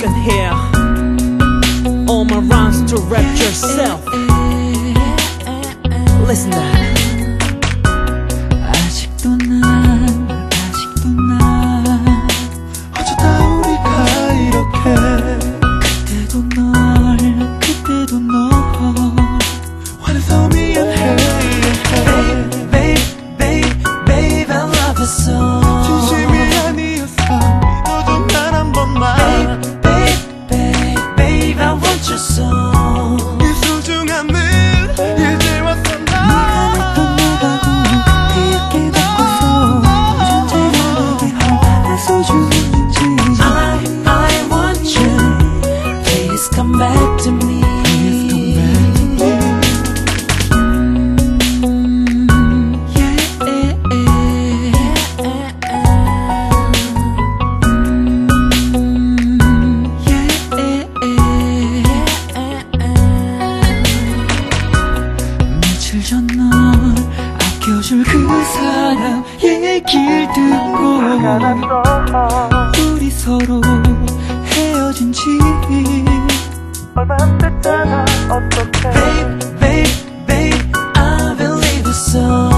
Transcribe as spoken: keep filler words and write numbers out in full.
can hear all my rhymes to rap yourself. Listen to that. 아직도 난 아직도 난 어쩌다 우리가 이렇게 그때도 널 그때도 널 화내서 미안해 Babe, babe, babe, babe, I love you so. 진심이 아니었어 믿어줘 난 한 번만 Babe, babe, babe, babe, I want you so. 이 소중함을 이제 와서 네가 냈던 내가 그렇게 바꿔서 이 존재가 내게 얼마나 소중한지. I, I want you. Please come back to me. Please come back to me. 며칠 전 널 아껴줄 그 사람 얘길 듣고 우리 서로 헤어진 지 얼마 안 됐잖아 어떡해 Babe, babe, babe, I believe it's so.